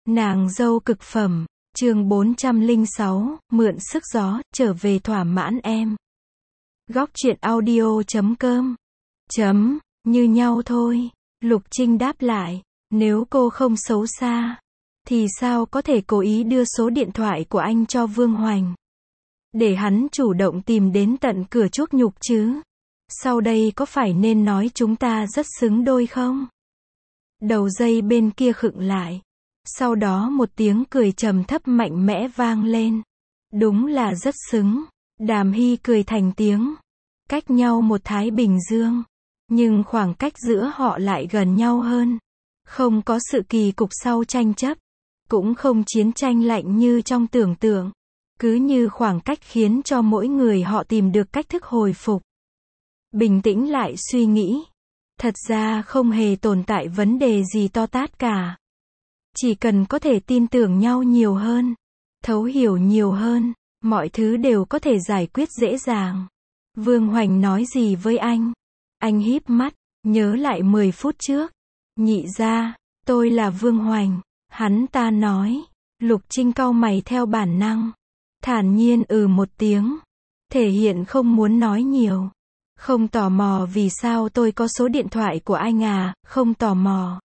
Nàng dâu cực phẩm, chương 406, mượn sức gió, trở về thỏa mãn em. Góc truyện audio.com. Như nhau thôi. Lục Trinh đáp lại, nếu cô không xấu xa, thì sao có thể cố ý đưa số điện thoại của anh cho Vương Hoành, để hắn chủ động tìm đến tận cửa chuốc nhục chứ? Sau đây có phải nên nói chúng ta rất xứng đôi không? Đầu dây bên kia khựng lại. Sau đó một tiếng cười trầm thấp mạnh mẽ vang lên. Đúng là rất xứng. Đàm Hy cười thành tiếng. Cách nhau một Thái Bình Dương, nhưng khoảng cách giữa họ lại gần nhau hơn. Không có sự kỳ cục sau tranh chấp, cũng không chiến tranh lạnh như trong tưởng tượng. Cứ như khoảng cách khiến cho mỗi người họ tìm được cách thức hồi phục. Bình tĩnh lại suy nghĩ. Thật ra không hề tồn tại vấn đề gì to tát cả. Chỉ cần có thể tin tưởng nhau nhiều hơn, thấu hiểu nhiều hơn, mọi thứ đều có thể giải quyết dễ dàng. Vương Hoành nói gì với anh? Anh híp mắt, nhớ lại 10 phút trước. Nhị gia, tôi là Vương Hoành. Hắn ta nói. Lục Trinh cau mày theo bản năng. Thản nhiên một tiếng. Thể hiện không muốn nói nhiều. Không tò mò vì sao tôi có số điện thoại của anh à, không tò mò.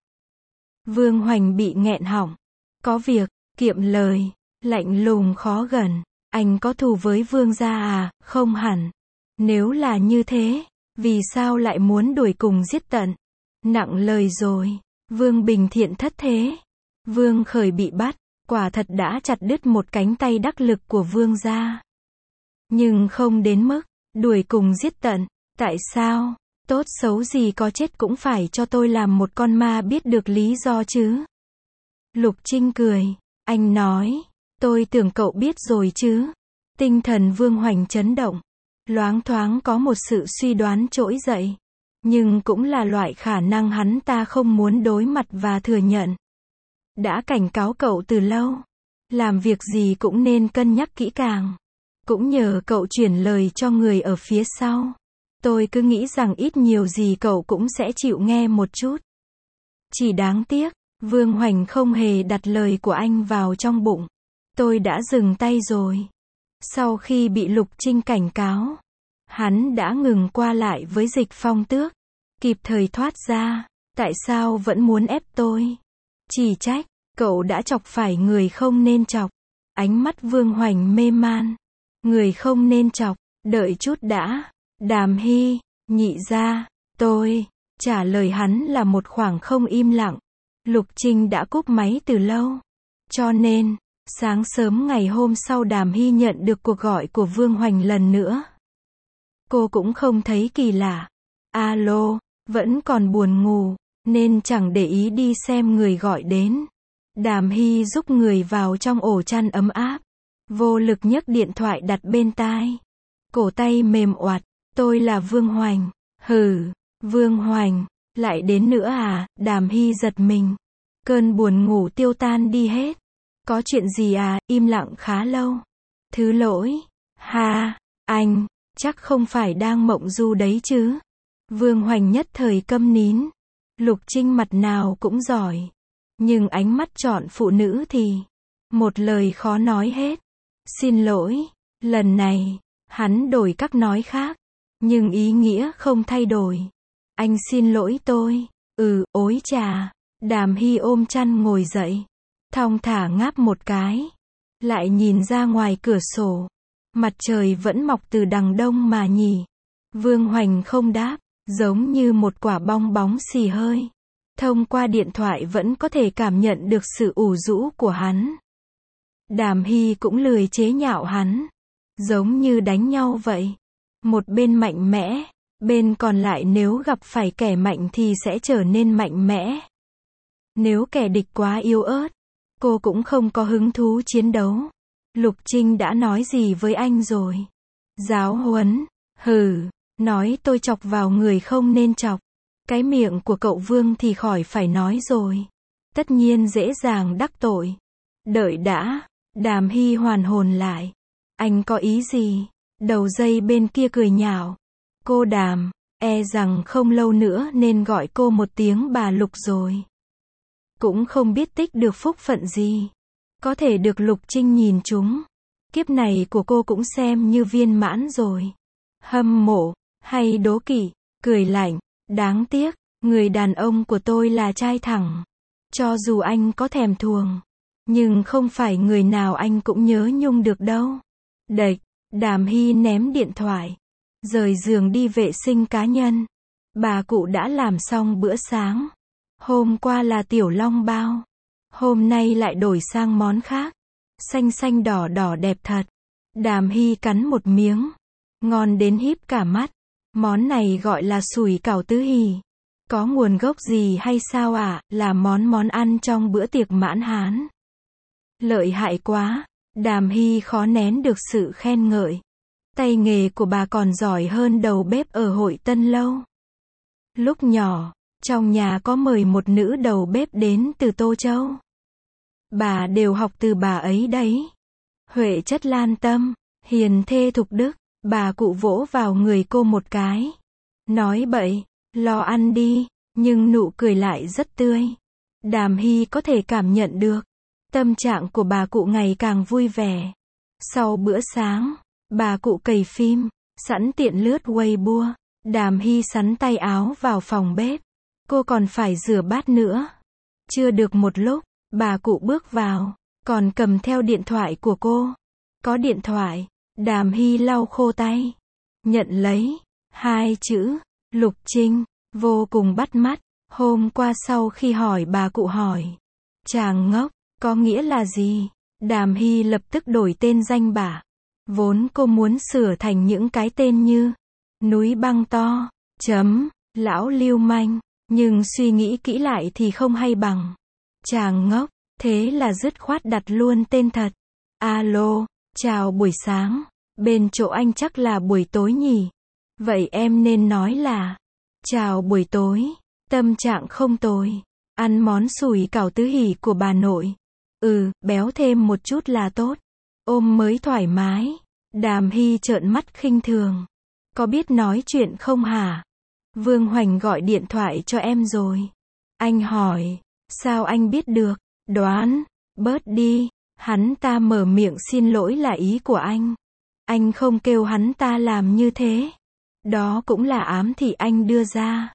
Vương Hoành bị nghẹn họng. Có việc, kiệm lời, lạnh lùng khó gần. Anh có thù với Vương gia à? Không hẳn. Nếu là như thế, vì sao lại muốn đuổi cùng giết tận? Nặng lời rồi. Vương Bình Thiện thất thế. Vương Khởi bị bắt, quả thật đã chặt đứt một cánh tay đắc lực của Vương gia. Nhưng không đến mức đuổi cùng giết tận. Tại sao? Tốt xấu gì có chết cũng phải cho tôi làm một con ma biết được lý do chứ. Lục Trinh cười. Anh nói. Tôi tưởng cậu biết rồi chứ. Tinh thần Vương Hoành chấn động. Loáng thoáng có một sự suy đoán trỗi dậy. Nhưng cũng là loại khả năng hắn ta không muốn đối mặt và thừa nhận. Đã cảnh cáo cậu từ lâu. Làm việc gì cũng nên cân nhắc kỹ càng. Cũng nhờ cậu chuyển lời cho người ở phía sau. Tôi cứ nghĩ rằng ít nhiều gì cậu cũng sẽ chịu nghe một chút. Chỉ đáng tiếc, Vương Hoành không hề đặt lời của anh vào trong bụng. Tôi đã dừng tay rồi. Sau khi bị Lục Trinh cảnh cáo, hắn đã ngừng qua lại với Dịch Phong Tước. Kịp thời thoát ra. Tại sao vẫn muốn ép tôi? Chỉ trách, cậu đã chọc phải người không nên chọc. Ánh mắt Vương Hoành mê man. Người không nên chọc, đợi chút đã. Đàm Hy, nhị gia, tôi. Trả lời hắn là một khoảng không im lặng. Lục Trinh đã cúp máy từ lâu. Cho nên, sáng sớm ngày hôm sau Đàm Hy nhận được cuộc gọi của Vương Hoành lần nữa. Cô cũng không thấy kỳ lạ. Alo, vẫn còn buồn ngủ, nên chẳng để ý đi xem người gọi đến. Đàm Hy giúp người vào trong ổ chăn ấm áp. Vô lực nhấc điện thoại đặt bên tai. Cổ tay mềm oặt. Tôi là Vương Hoành. Hừ, Vương Hoành, lại đến nữa à? Đàm Hy giật mình. Cơn buồn ngủ tiêu tan đi hết. Có chuyện gì à? Im lặng khá lâu. Thứ lỗi. Ha, anh, chắc không phải đang mộng du đấy chứ? Vương Hoành nhất thời câm nín. Lục Trinh mặt nào cũng giỏi. Nhưng ánh mắt chọn phụ nữ thì một lời khó nói hết. Xin lỗi, lần này, hắn đổi cách nói khác. Nhưng ý nghĩa không thay đổi. Anh xin lỗi tôi. Ối chà. Đàm Hy ôm chăn ngồi dậy. Thong thả ngáp một cái. Lại nhìn ra ngoài cửa sổ. Mặt trời vẫn mọc từ đằng đông mà nhỉ. Vương Hoành không đáp. Giống như một quả bong bóng xì hơi. Thông qua điện thoại vẫn có thể cảm nhận được sự ủ rũ của hắn. Đàm Hy cũng lười chế nhạo hắn. Giống như đánh nhau vậy. Một bên mạnh mẽ, bên còn lại nếu gặp phải kẻ mạnh thì sẽ trở nên mạnh mẽ. Nếu kẻ địch quá yếu ớt, cô cũng không có hứng thú chiến đấu. Lục Trinh đã nói gì với anh rồi? Giáo huấn? Hừ, nói tôi chọc vào người không nên chọc. Cái miệng của cậu Vương thì khỏi phải nói rồi. Tất nhiên dễ dàng đắc tội. Đợi đã. Đàm Hy hoàn hồn lại. Anh có ý gì? Đầu dây bên kia cười nhạo. Cô Đàm, e rằng không lâu nữa nên gọi cô một tiếng bà Lục rồi. cũng không biết tích được phúc phận gì. Có thể được Lục Trinh nhìn trúng. Kiếp này của cô cũng xem như viên mãn rồi. Hâm mộ, hay đố kỵ, cười lạnh, đáng tiếc, người đàn ông của tôi là trai thẳng. Cho dù anh có thèm thuồng, nhưng không phải người nào anh cũng nhớ nhung được đâu. Đệch, Đàm Hy ném điện thoại, rời giường đi vệ sinh cá nhân. Bà cụ đã làm xong bữa sáng. Hôm qua là tiểu long bao. Hôm nay lại đổi sang món khác. Xanh xanh đỏ đỏ đẹp thật. Đàm Hy cắn một miếng. Ngon đến híp cả mắt. Món này gọi là sủi cảo tứ hì. Có nguồn gốc gì hay sao ạ? Là món ăn trong bữa tiệc mãn Hán. Lợi hại quá. Đàm Hy khó nén được sự khen ngợi. Tay nghề của bà còn giỏi hơn đầu bếp ở Hội Tân Lâu. Lúc nhỏ, trong nhà có mời một nữ đầu bếp đến từ Tô Châu. Bà đều học từ bà ấy đấy. Huệ chất lan tâm, hiền thê thục đức. Bà cụ vỗ vào người cô một cái. Nói bậy, lo ăn đi, nhưng nụ cười lại rất tươi. Đàm Hy có thể cảm nhận được. Tâm trạng của bà cụ ngày càng vui vẻ. Sau bữa sáng, bà cụ cày phim, sẵn tiện lướt Weibo. Đàm Hy sắn tay áo vào phòng bếp. Cô còn phải rửa bát nữa. Chưa được một lúc, bà cụ bước vào, còn cầm theo điện thoại của cô. Có điện thoại, Đàm Hy lau khô tay. Nhận lấy, 2 chữ, Lục Trinh, vô cùng bắt mắt. Hôm qua sau khi hỏi bà cụ hỏi, chàng ngốc, có nghĩa là gì? Đàm Hy lập tức đổi tên danh bạ. Vốn cô muốn sửa thành những cái tên như núi băng to, lão lưu manh, nhưng suy nghĩ kỹ lại thì không hay bằng chàng ngốc, thế là dứt khoát đặt luôn tên thật. Alo, chào buổi sáng, bên chỗ anh chắc là buổi tối nhỉ? Vậy em nên nói là chào buổi tối, tâm trạng không tồi, ăn món sủi cảo tứ hỉ của bà nội. Béo thêm một chút là tốt. Ôm mới thoải mái. Đàm Hy trợn mắt khinh thường. Có biết nói chuyện không hả? Vương Hoành gọi điện thoại cho em rồi. Anh hỏi, sao anh biết được? Đoán, bớt đi. Hắn ta mở miệng xin lỗi là ý của anh. Anh không kêu hắn ta làm như thế. Đó cũng là ám thị anh đưa ra.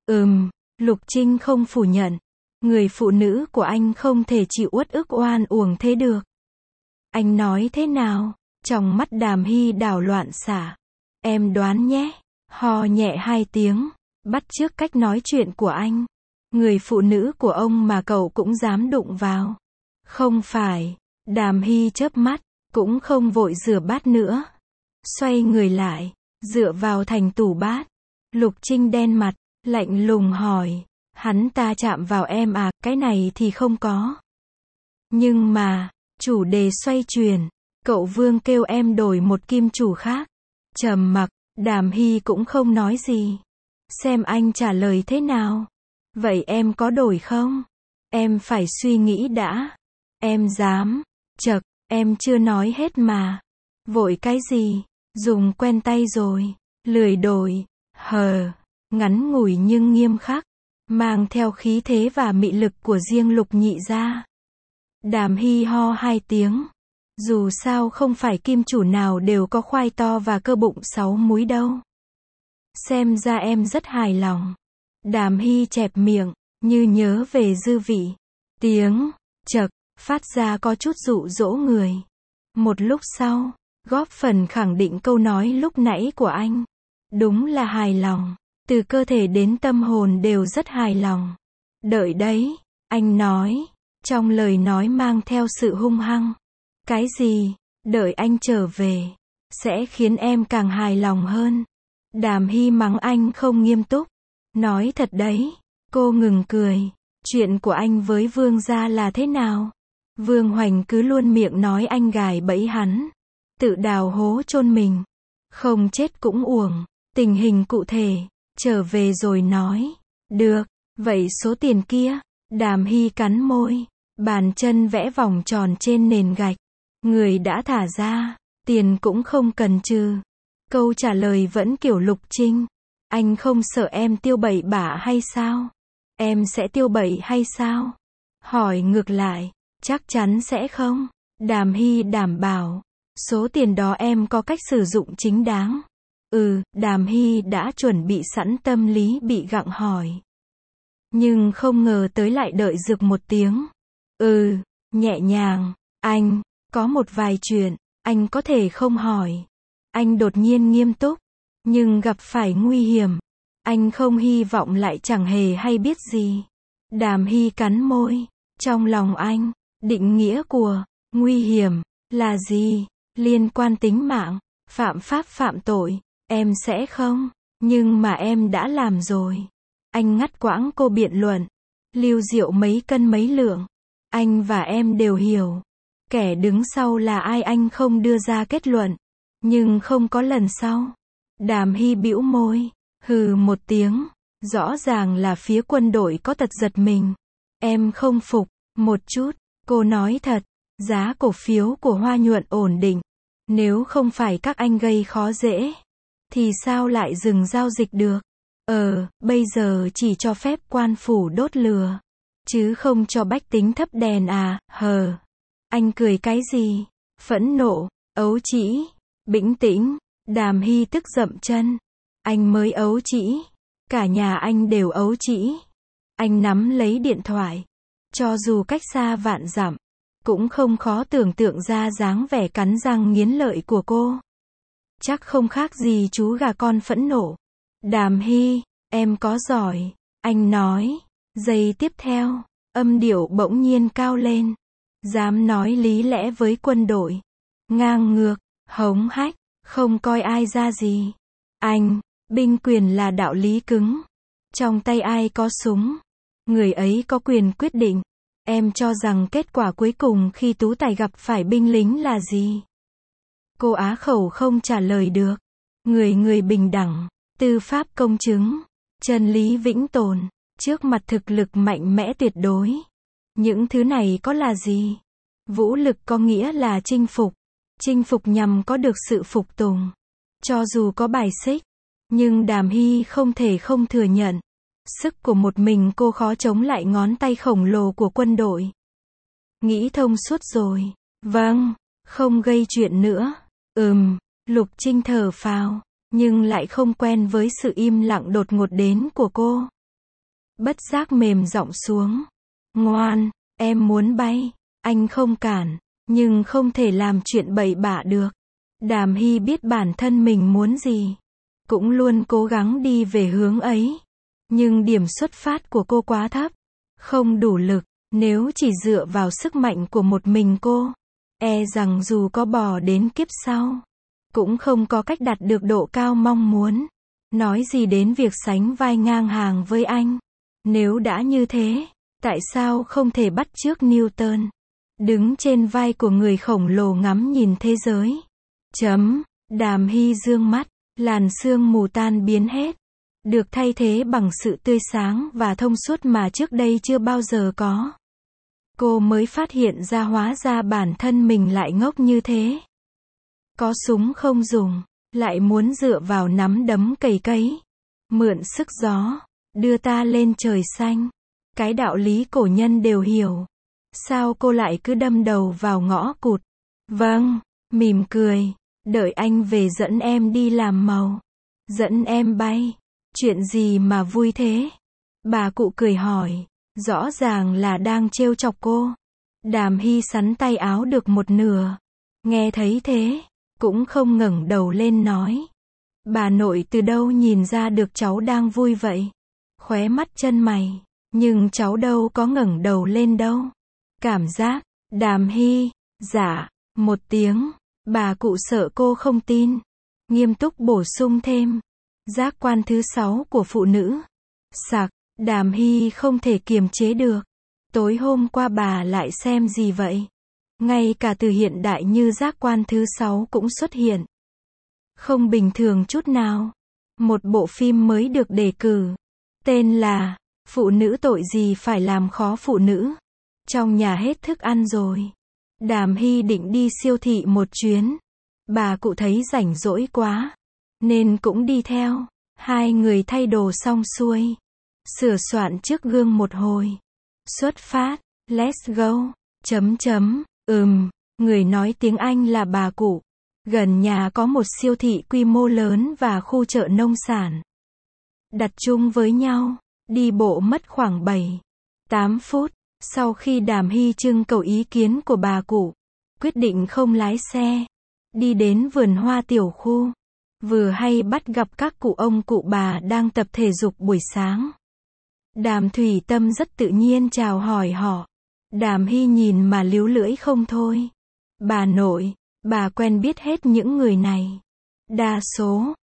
Lục Trinh không phủ nhận. Người phụ nữ của anh không thể chịu uất ức oan uổng thế được. Anh nói thế nào? Trong mắt Đàm Hy đảo loạn xạ. Em đoán nhé. Ho nhẹ 2 tiếng. Bắt chước cách nói chuyện của anh. Người phụ nữ của ông mà cậu cũng dám đụng vào. Không phải. Đàm Hy chớp mắt. Cũng không vội rửa bát nữa. Xoay người lại. Dựa vào thành tủ bát. Lục Trinh đen mặt. Lạnh lùng hỏi. Hắn ta chạm vào em à? Cái này thì không có. Nhưng mà, chủ đề xoay chuyển. Cậu Vương kêu em đổi một kim chủ khác. Trầm mặc, Đàm Hy cũng không nói gì. Xem anh trả lời thế nào. Vậy em có đổi không? Em phải suy nghĩ đã. Em dám. Chậc, em chưa nói hết mà. Vội cái gì? Dùng quen tay rồi. Lười đổi. Ngắn ngủi nhưng nghiêm khắc. Mang theo khí thế và mị lực của riêng Lục Nhị gia. Đàm Hy ho 2 tiếng. Dù sao không phải kim chủ nào đều có khoai to và cơ bụng 6 múi đâu. Xem ra em rất hài lòng. Đàm Hy chẹp miệng, như nhớ về dư vị. Tiếng chậc phát ra có chút dụ dỗ người. Một lúc sau, góp phần khẳng định câu nói lúc nãy của anh. Đúng là hài lòng. Từ cơ thể đến tâm hồn đều rất hài lòng. Đợi đấy, anh nói. Trong lời nói mang theo sự hung hăng. Cái gì? Đợi anh trở về. Sẽ khiến em càng hài lòng hơn. Đàm Hy mắng anh không nghiêm túc. Nói thật đấy. Cô ngừng cười. Chuyện của anh với Vương gia là thế nào? Vương Hoành cứ luôn miệng nói anh gài bẫy hắn. Tự đào hố chôn mình. Không chết cũng uổng. Tình hình cụ thể. Trở về rồi nói. Được. Vậy số tiền kia? Đàm Hy cắn môi. Bàn chân vẽ vòng tròn trên nền gạch. Người đã thả ra. Tiền cũng không cần trừ. Câu trả lời vẫn kiểu Lục Trinh. Anh không sợ em tiêu bậy bạ hay sao? Em sẽ tiêu bậy hay sao? Hỏi ngược lại, chắc chắn sẽ không. Đàm Hy đảm bảo, số tiền đó em có cách sử dụng chính đáng. Đàm Hy đã chuẩn bị sẵn tâm lý bị gặng hỏi. Nhưng không ngờ tới lại đợi rực một tiếng. Nhẹ nhàng, anh, có một vài chuyện, anh có thể không hỏi. Anh đột nhiên nghiêm túc, nhưng gặp phải nguy hiểm. Anh không hy vọng lại chẳng hề hay biết gì. Đàm Hy cắn môi, trong lòng anh, định nghĩa của nguy hiểm là gì? Liên quan tính mạng, phạm pháp phạm tội, em sẽ không, nhưng mà em đã làm rồi. Anh ngắt quãng cô biện luận, Lưu Diệu mấy cân mấy lượng, anh và em đều hiểu. Kẻ đứng sau là ai anh không đưa ra kết luận, nhưng không có lần sau. Đàm Hy bĩu môi, hừ một tiếng, rõ ràng là phía quân đội có tật giật mình. Em không phục, một chút, cô nói thật, giá cổ phiếu của Hoa Nhuận ổn định. Nếu không phải các anh gây khó dễ, thì sao lại dừng giao dịch được? Bây giờ chỉ cho phép quan phủ đốt lửa, chứ không cho bách tính thắp đèn à, Anh cười cái gì? Phẫn nộ, ấu trĩ, bĩnh tĩnh, Đàm Hy tức dậm chân. Anh mới ấu trĩ, cả nhà anh đều ấu trĩ. Anh nắm lấy điện thoại, cho dù cách xa vạn dặm, cũng không khó tưởng tượng ra dáng vẻ cắn răng nghiến lợi của cô. Chắc không khác gì chú gà con phẫn nộ. Đàm Hy, em có giỏi, anh nói. Giây tiếp theo, âm điệu bỗng nhiên cao lên. Dám nói lý lẽ với quân đội. Ngang ngược, hống hách, không coi ai ra gì. Anh, binh quyền là đạo lý cứng. Trong tay ai có súng, người ấy có quyền quyết định. Em cho rằng kết quả cuối cùng khi Tú Tài gặp phải binh lính là gì? Cô á khẩu không trả lời được. Người bình đẳng, tư pháp công chứng, chân lý vĩnh tồn, trước mặt thực lực mạnh mẽ tuyệt đối. Những thứ này có là gì? Vũ lực có nghĩa là chinh phục. Chinh phục nhằm có được sự phục tùng. Cho dù có bài xích, nhưng Đàm Hy không thể không thừa nhận. Sức của một mình cô khó chống lại ngón tay khổng lồ của quân đội. Nghĩ thông suốt rồi. Vâng, không gây chuyện nữa. Lục Trinh thở phào, nhưng lại không quen với sự im lặng đột ngột đến của cô. Bất giác mềm giọng xuống. Ngoan, em muốn bay, anh không cản, nhưng không thể làm chuyện bậy bạ được. Đàm Hy biết bản thân mình muốn gì, cũng luôn cố gắng đi về hướng ấy. Nhưng điểm xuất phát của cô quá thấp, không đủ lực. Nếu chỉ dựa vào sức mạnh của một mình cô, e rằng dù có bò đến kiếp sau, cũng không có cách đạt được độ cao mong muốn. Nói gì đến việc sánh vai ngang hàng với anh. Nếu đã như thế, tại sao không thể bắt chước Newton? Đứng trên vai của người khổng lồ ngắm nhìn thế giới. Đàm Hy dương mắt, làn sương mù tan biến hết. Được thay thế bằng sự tươi sáng và thông suốt mà trước đây chưa bao giờ có. Cô mới phát hiện ra hóa ra bản thân mình lại ngốc như thế. Có súng không dùng, lại muốn dựa vào nắm đấm cày cấy. Mượn sức gió, đưa ta lên trời xanh. Cái đạo lý cổ nhân đều hiểu. Sao cô lại cứ đâm đầu vào ngõ cụt? Vâng, mỉm cười, đợi anh về dẫn em đi làm màu. Dẫn em bay. Chuyện gì mà vui thế? Bà cụ cười hỏi, rõ ràng là đang trêu chọc cô. Đàm Hy sắn tay áo được một nửa. Nghe thấy thế, cũng không ngẩng đầu lên nói. Bà nội từ đâu nhìn ra được cháu đang vui vậy? Khóe mắt chân mày, nhưng cháu đâu có ngẩng đầu lên đâu. Cảm giác, Đàm Hy, dạ, một tiếng. Bà cụ sợ cô không tin, nghiêm túc bổ sung thêm. Giác quan thứ 6 của phụ nữ. Sặc, Đàm Hy không thể kiềm chế được. Tối hôm qua bà lại xem gì vậy? Ngay cả từ hiện đại như giác quan thứ 6 cũng xuất hiện. Không bình thường chút nào. Một bộ phim mới được đề cử. Tên là, Phụ nữ tội gì phải làm khó phụ nữ. Trong nhà hết thức ăn rồi. Đàm Hy định đi siêu thị một chuyến. Bà cụ thấy rảnh rỗi quá, nên cũng đi theo. Hai người thay đồ xong xuôi, sửa soạn trước gương một hồi. Xuất phát, Let's go. Người nói tiếng Anh là bà cụ. Gần nhà có một siêu thị quy mô lớn và khu chợ nông sản. Đặt chung với nhau, đi bộ mất khoảng 7-8 phút. Sau khi Đàm Hy trưng cầu ý kiến của bà cụ, quyết định không lái xe, đi đến vườn hoa tiểu khu. Vừa hay bắt gặp các cụ ông cụ bà đang tập thể dục buổi sáng. Đàm Thủy Tâm rất tự nhiên chào hỏi họ. Đàm Hy nhìn mà líu lưỡi không thôi. Bà nội, bà quen biết hết những người này. Đa số,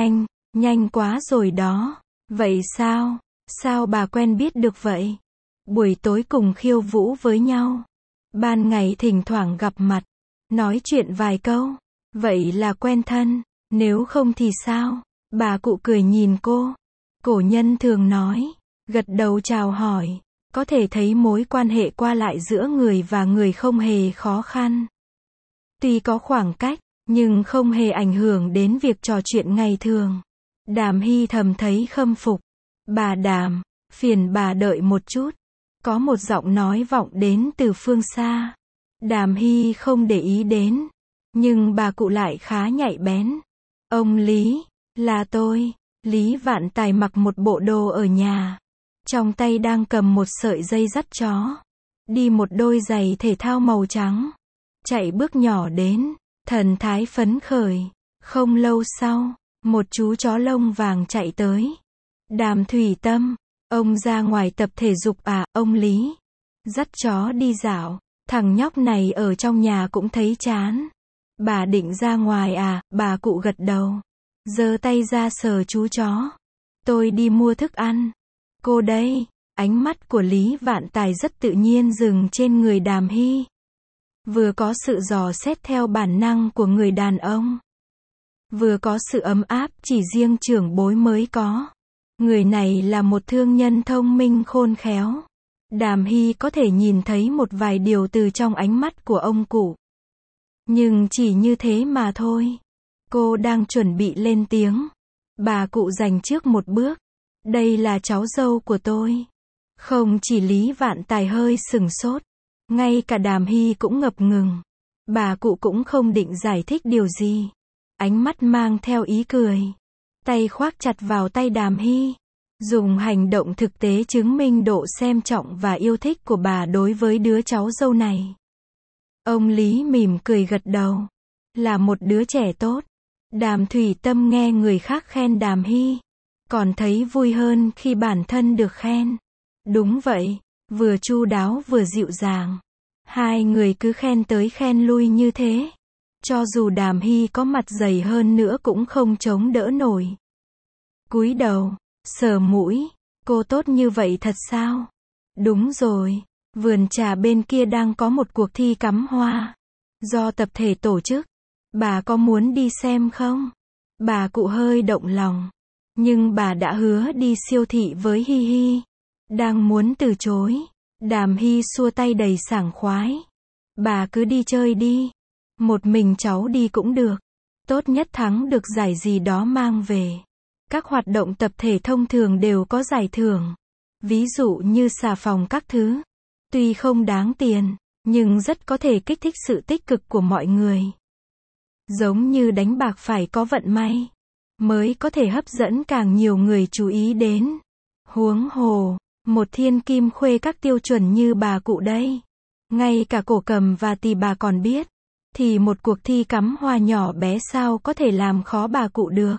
nhanh quá rồi đó. Vậy sao? Sao bà quen biết được vậy? Buổi tối cùng khiêu vũ với nhau. Ban ngày thỉnh thoảng gặp mặt, nói chuyện vài câu. Vậy là quen thân, nếu không thì sao? Bà cụ cười nhìn cô. Cổ nhân thường nói, gật đầu chào hỏi, có thể thấy mối quan hệ qua lại giữa người và người không hề khó khăn. Tuy có khoảng cách, nhưng không hề ảnh hưởng đến việc trò chuyện ngày thường. Đàm Hy thầm thấy khâm phục. Bà Đàm, phiền bà đợi một chút. Có một giọng nói vọng đến từ phương xa. Đàm Hy không để ý đến, nhưng bà cụ lại khá nhạy bén. Ông Lý, là tôi. Lý Vạn Tài mặc một bộ đồ ở nhà. Trong tay đang cầm một sợi dây dắt chó. Đi một đôi giày thể thao màu trắng. Chạy bước nhỏ đến, thần thái phấn khởi. Không lâu sau, một chú chó lông vàng chạy tới. Đàm Thủy Tâm, ông ra ngoài tập thể dục à, ông Lý? Dắt chó đi dạo, thằng nhóc này ở trong nhà cũng thấy chán. Bà định ra ngoài à, bà cụ gật đầu. Giơ tay ra sờ chú chó. Tôi đi mua thức ăn. Cô đây, ánh mắt của Lý Vạn Tài rất tự nhiên dừng trên người Đàm Hy. Vừa có sự dò xét theo bản năng của người đàn ông. Vừa có sự ấm áp chỉ riêng trưởng bối mới có. Người này là một thương nhân thông minh khôn khéo. Đàm Hy có thể nhìn thấy một vài điều từ trong ánh mắt của ông cụ. Nhưng chỉ như thế mà thôi. Cô đang chuẩn bị lên tiếng. Bà cụ giành trước một bước. Đây là cháu dâu của tôi. Không chỉ Lý Vạn Tài hơi sửng sốt. Ngay cả Đàm Hy cũng ngập ngừng. Bà cụ cũng không định giải thích điều gì. Ánh mắt mang theo ý cười. Tay khoác chặt vào tay Đàm Hy. Dùng hành động thực tế chứng minh độ xem trọng và yêu thích của bà đối với đứa cháu dâu này. Ông Lý mỉm cười gật đầu. Là một đứa trẻ tốt. Đàm Thủy Tâm nghe người khác khen Đàm Hy. Còn thấy vui hơn khi bản thân được khen. Đúng vậy, vừa chu đáo vừa dịu dàng. Hai người cứ khen tới khen lui như thế. Cho dù Đàm Hy có mặt dày hơn nữa cũng không chống đỡ nổi. Cúi đầu, sờ mũi, cô tốt như vậy thật sao? Đúng rồi, vườn trà bên kia đang có một cuộc thi cắm hoa. Do tập thể tổ chức. Bà có muốn đi xem không? Bà cụ hơi động lòng. Nhưng bà đã hứa đi siêu thị với Hi Hi. Đang muốn từ chối. Đàm Hy xua tay đầy sảng khoái. Bà cứ đi chơi đi. Một mình cháu đi cũng được. Tốt nhất thắng được giải gì đó mang về. Các hoạt động tập thể thông thường đều có giải thưởng. Ví dụ như xà phòng các thứ. Tuy không đáng tiền, nhưng rất có thể kích thích sự tích cực của mọi người. Giống như đánh bạc phải có vận may, mới có thể hấp dẫn càng nhiều người chú ý đến. Huống hồ, một thiên kim khuê các tiêu chuẩn như bà cụ đây. Ngay cả cổ cầm và tỳ bà còn biết. Thì một cuộc thi cắm hoa nhỏ bé sao có thể làm khó bà cụ được.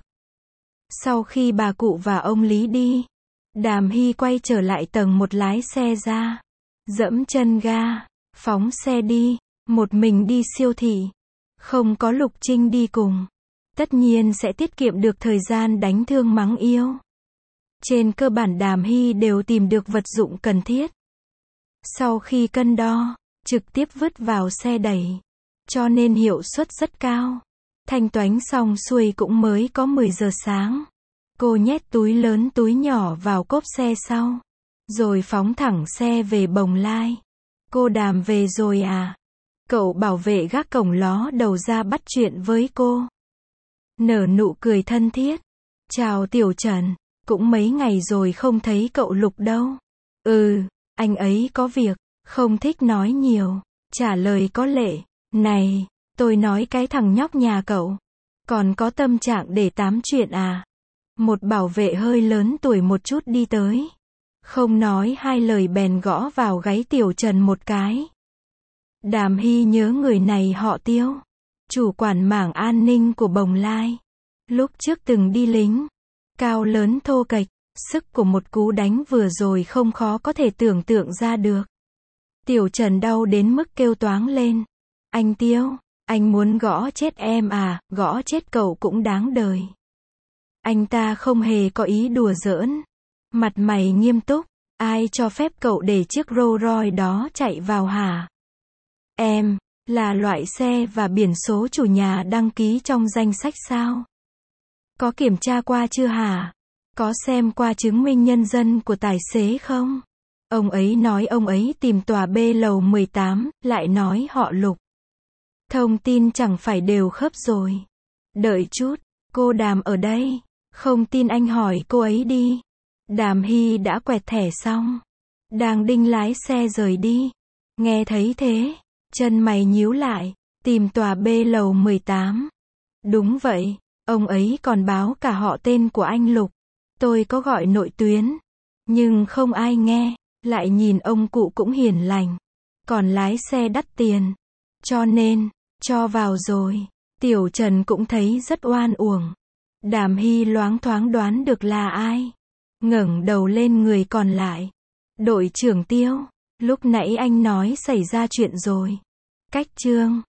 Sau khi bà cụ và ông Lý đi, Đàm Hy quay trở lại tầng một lái xe ra. Dẫm chân ga, phóng xe đi, một mình đi siêu thị. Không có Lục Trinh đi cùng. Tất nhiên sẽ tiết kiệm được thời gian đánh thương mắng yêu. Trên cơ bản Đàm Hy đều tìm được vật dụng cần thiết. Sau khi cân đo, trực tiếp vứt vào xe đẩy. Cho nên hiệu suất rất cao. Thanh toán xong xuôi cũng mới có 10 giờ sáng. Cô nhét túi lớn túi nhỏ vào cốp xe sau. Rồi phóng thẳng xe về Bồng Lai. Cô Đàm về rồi à? Cậu bảo vệ gác cổng ló đầu ra bắt chuyện với cô. Nở nụ cười thân thiết. Chào Tiểu Trần, cũng mấy ngày rồi không thấy cậu Lục đâu. Ừ, anh ấy có việc, Không thích nói nhiều. Trả lời có lệ. Này, tôi nói cái thằng nhóc nhà cậu. Còn có tâm trạng để tám chuyện à? Một bảo vệ hơi lớn tuổi một chút đi tới. Không nói hai lời bèn gõ vào gáy Tiểu Trần một cái. Đàm Hy nhớ người này họ Tiêu. Chủ quản mảng an ninh của Bồng Lai. Lúc trước từng đi lính. Cao lớn thô kệch. Sức của một cú đánh vừa rồi không khó có thể tưởng tượng ra được. Tiểu Trần đau đến mức kêu toáng lên. Anh Tiêu, anh muốn gõ chết em à? Gõ chết cậu cũng đáng đời. Anh ta không hề có ý đùa giỡn. Mặt mày nghiêm túc. Ai cho phép cậu để chiếc Rolls Royce đó chạy vào hả? Em, là loại xe và biển số chủ nhà đăng ký trong danh sách sao? Có kiểm tra qua chưa hả? Có xem qua chứng minh nhân dân của tài xế không? Ông ấy nói ông ấy tìm tòa B lầu 18, lại nói họ Lục. Thông tin chẳng phải đều khớp rồi. Đợi chút, cô Đàm ở đây. Không tin anh hỏi cô ấy đi. Đàm Hy đã quẹt thẻ xong. Đang đinh lái xe rời đi. Nghe thấy thế, chân mày nhíu lại. Tìm tòa B lầu 18. Đúng vậy, ông ấy còn báo cả họ tên của anh Lục. Tôi có gọi nội tuyến, nhưng không ai nghe. Lại nhìn ông cụ cũng hiền lành. Còn lái xe đắt tiền. Cho nên, cho vào rồi. Tiểu Trần cũng thấy rất oan uổng. Đàm Hy loáng thoáng đoán được là ai. Ngẩng đầu lên người còn lại. Đội trưởng Tiêu, lúc nãy anh nói xảy ra chuyện rồi. Cách chương